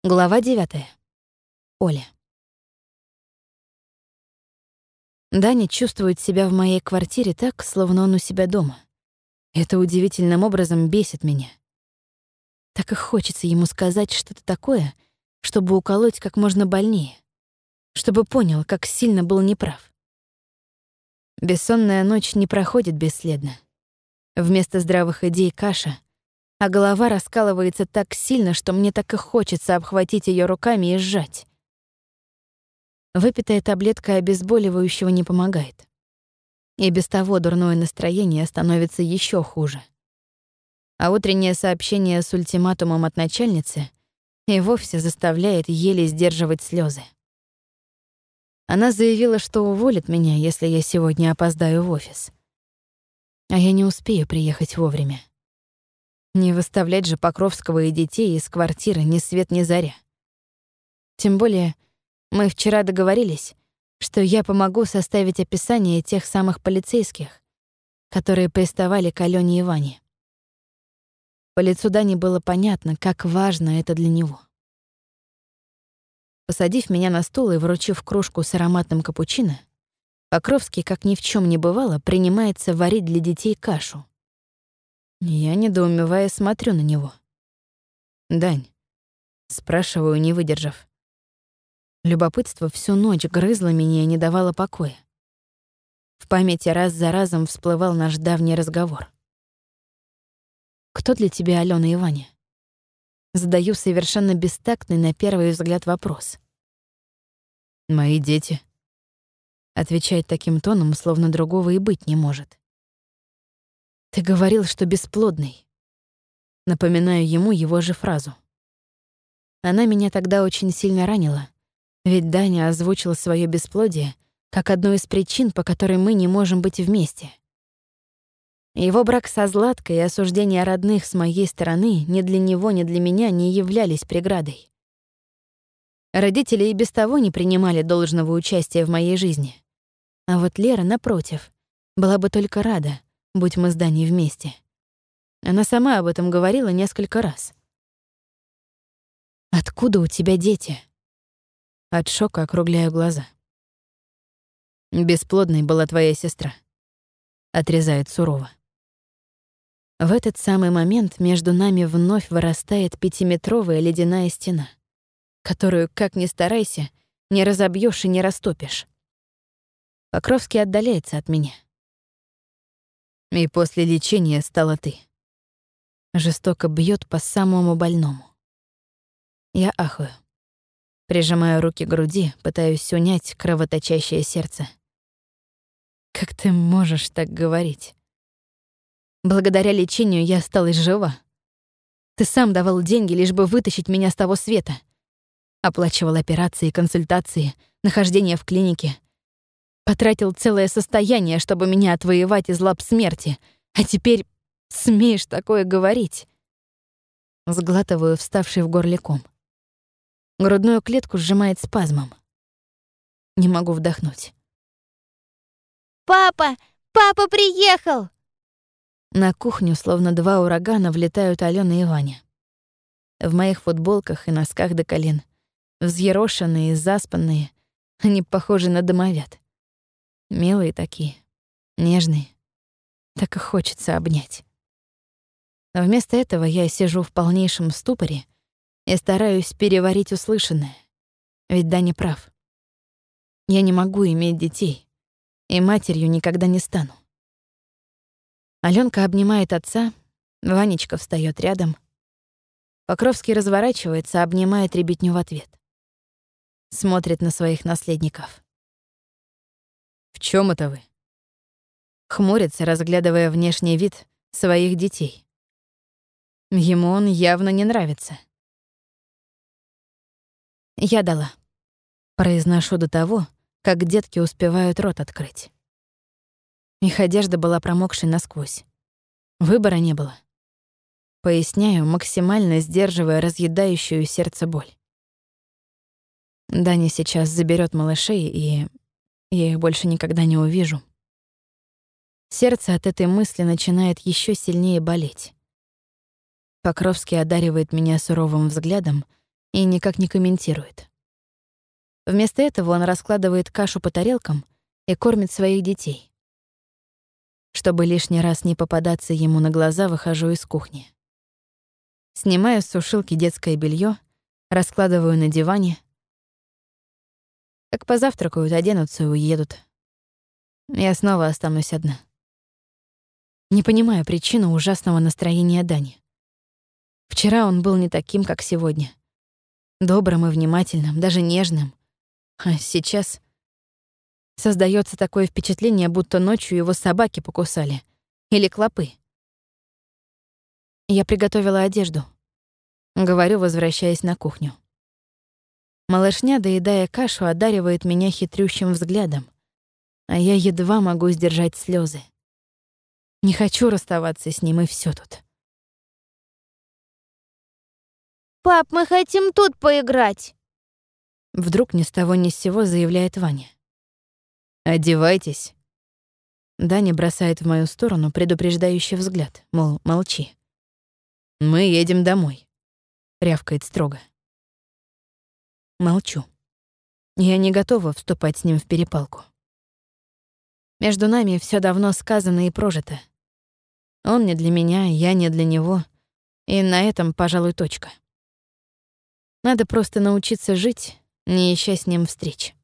Глава 9. Оля. Даня чувствует себя в моей квартире так, словно он у себя дома. Это удивительным образом бесит меня. Так и хочется ему сказать что-то такое, чтобы уколоть как можно больнее, чтобы понял, как сильно был неправ. Бессонная ночь не проходит бесследно. Вместо здравых идей — каша, а голова раскалывается так сильно, что мне так и хочется обхватить ее руками и сжать. Выпитая таблетка обезболивающего не помогает. И без того дурное настроение становится еще хуже. А утреннее сообщение с ультиматумом от начальницы и вовсе заставляет еле сдерживать слезы. Она заявила, что уволит меня, если я сегодня опоздаю в офис. А я не успею приехать вовремя. Не выставлять же Покровского и детей из квартиры ни свет ни заря. Тем более, мы вчера договорились, что я помогу составить описание тех самых полицейских, которые приставали к Алёне и Ване. По лицу Дани было понятно, как важно это для него. Посадив меня на стул и вручив кружку с ароматным капучино, Покровский, как ни в чем не бывало, принимается варить для детей кашу. Я, недоумевая, смотрю на него. «Дань», — спрашиваю, не выдержав. Любопытство всю ночь грызло меня и не давало покоя. В памяти раз за разом всплывал наш давний разговор. «Кто для тебя Алёна и Ваня?» Задаю совершенно бестактный на первый взгляд вопрос. «Мои дети», — отвечает таким тоном, словно другого и быть не может. «Ты говорил, что бесплодный». Напоминаю ему его же фразу. Она меня тогда очень сильно ранила, ведь Даня озвучил своё бесплодие как одну из причин, по которой мы не можем быть вместе. Его брак со Златкой и осуждение родных с моей стороны ни для него, ни для меня не являлись преградой. Родители и без того не принимали должного участия в моей жизни. А вот Лера, напротив, была бы только рада, будь мы с Даней вместе. Она сама об этом говорила несколько раз. «Откуда у тебя дети?» От шока округляю глаза. «Бесплодной была твоя сестра», — отрезает сурово. В этот самый момент между нами вновь вырастает 5-метровая ледяная стена, которую, как ни старайся, не разобьёшь и не растопишь. Покровский отдаляется от меня. И после лечения стала ты. Жестоко бьёт по самому больному. Я ахаю. Прижимаю руки к груди, пытаюсь унять кровоточащее сердце. Как ты можешь так говорить? Благодаря лечению я осталась жива. Ты сам давал деньги, лишь бы вытащить меня с того света. Оплачивал операции, консультации, нахождение в клинике. Потратил целое состояние, чтобы меня отвоевать из лап смерти. А теперь смеешь такое говорить? Сглатываю вставший в горле ком. Грудную клетку сжимает спазмом. Не могу вдохнуть. «Папа! Папа приехал!» На кухню, словно два урагана, влетают Алёна и Ваня. В моих футболках и носках до колен, взъерошенные, заспанные, они похожи на домовят. Милые такие, нежные. Так и хочется обнять. Но вместо этого я сижу в полнейшем ступоре и стараюсь переварить услышанное. Ведь Даня прав. Я не могу иметь детей, и матерью никогда не стану. Алёнка обнимает отца, Ванечка встаёт рядом. Покровский разворачивается, обнимает ребятню в ответ. Смотрит на своих наследников. «В чём это вы?» Хмурится, разглядывая внешний вид своих детей. Ему он явно не нравится. «Я дала», — произношу до того, как детки успевают рот открыть. Их одежда была промокшей насквозь. Выбора не было. Поясняю, максимально сдерживая разъедающую сердце боль. Даня сейчас заберёт малышей, и я их больше никогда не увижу. Сердце от этой мысли начинает ещё сильнее болеть. Покровский одаривает меня суровым взглядом, и никак не комментирует. Вместо этого он раскладывает кашу по тарелкам и кормит своих детей. Чтобы лишний раз не попадаться ему на глаза, выхожу из кухни. Снимаю с сушилки детское белье, раскладываю на диване. Как позавтракают, оденутся и уедут. Я снова останусь одна. Не понимаю причину ужасного настроения Дани. Вчера он был не таким, как сегодня. Добрым и внимательным, даже нежным. А сейчас создаётся такое впечатление, будто ночью его собаки покусали. Или клопы. Я приготовила одежду. Говорю, возвращаясь на кухню. Малышня, доедая кашу, одаривает меня хитрющим взглядом, а я едва могу сдержать слезы. Не хочу расставаться с ним, и всё тут. Пап, мы хотим тут поиграть. Вдруг ни с того ни с сего заявляет Ваня. «Одевайтесь». Даня бросает в мою сторону предупреждающий взгляд, мол, молчи. «Мы едем домой», — рявкает строго. Молчу. Я не готова вступать с ним в перепалку. Между нами всё давно сказано и прожито. Он не для меня, я не для него, и на этом, пожалуй, точка. Надо просто научиться жить, не ища с ним встреч.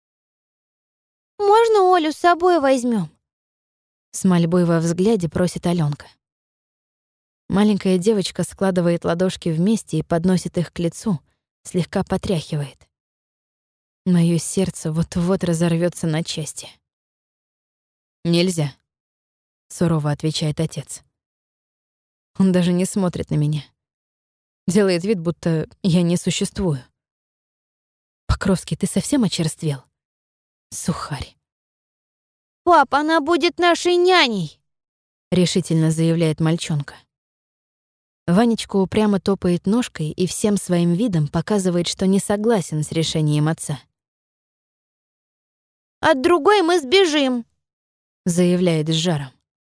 Можно Олю с собой возьмем? С мольбой во взгляде просит Алёнка. Маленькая девочка складывает ладошки вместе и подносит их к лицу, слегка потряхивает. Моё сердце вот-вот разорвётся на части. «Нельзя», — сурово отвечает отец. Он даже не смотрит на меня. Делает вид, будто я не существую. «Покровский, ты совсем очерствел? Сухарь», Пап, она будет нашей няней. — решительно заявляет мальчонка. Ванечка упрямо топает ножкой и всем своим видом показывает, что не согласен с решением отца. От другой мы сбежим. Заявляет с жаром.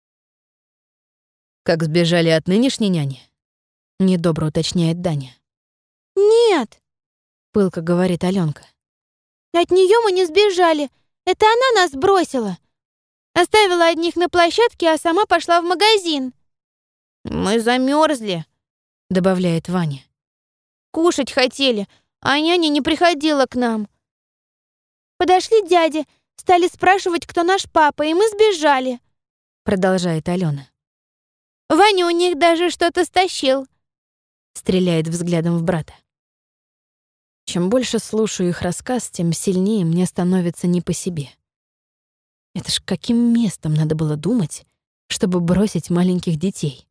«Как сбежали от нынешней няни?» — недобро уточняет Даня. Нет, Пылко говорит Алёнка. от нее мы не сбежали. Это она нас бросила. Оставила одних на площадке, а сама пошла в магазин. Мы замерзли, Добавляет Ваня. кушать хотели, а няня не приходила к нам. Подошли дяди, стали спрашивать, кто наш папа, и мы сбежали. Продолжает Алёна. Ваня у них даже что-то стащил. Стреляет взглядом в брата. Чем больше слушаю их рассказ, тем сильнее мне становится не по себе. Это ж каким местом надо было думать, чтобы бросить маленьких детей?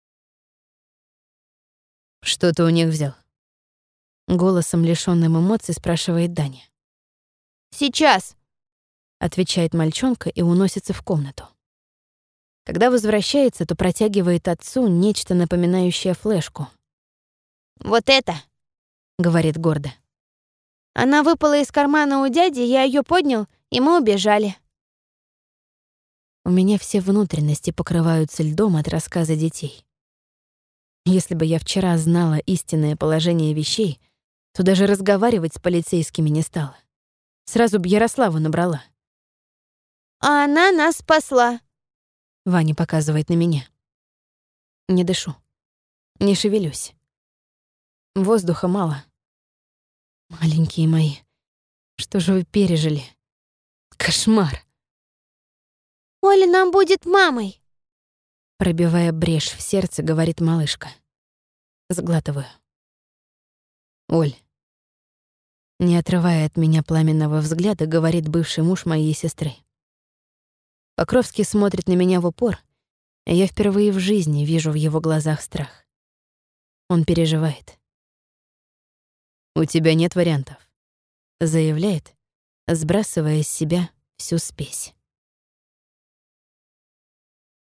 «Что ты у них взял?» Голосом, лишённым эмоций, спрашивает Даня. Сейчас. Отвечает мальчонка и уносится в комнату. Когда возвращается, то протягивает отцу нечто напоминающее флешку. Вот это. Говорит гордо. Она выпала из кармана у дяди, я ее поднял, и мы убежали. У меня все внутренности покрываются льдом от рассказа детей. Если бы я вчера знала истинное положение вещей, то даже разговаривать с полицейскими не стала. Сразу б Ярославу набрала. А она нас спасла. Ваня показывает на меня. Не дышу. Не шевелюсь. Воздуха мало. Маленькие мои, что же вы пережили? Кошмар. Оля нам будет мамой. Пробивая брешь в сердце, говорит малышка. Сглатываю. Оль. Не отрывая от меня пламенного взгляда, говорит бывший муж моей сестры. Покровский смотрит на меня в упор, и я впервые в жизни вижу в его глазах страх. Он переживает. «У тебя нет вариантов», — заявляет, сбрасывая с себя всю спесь.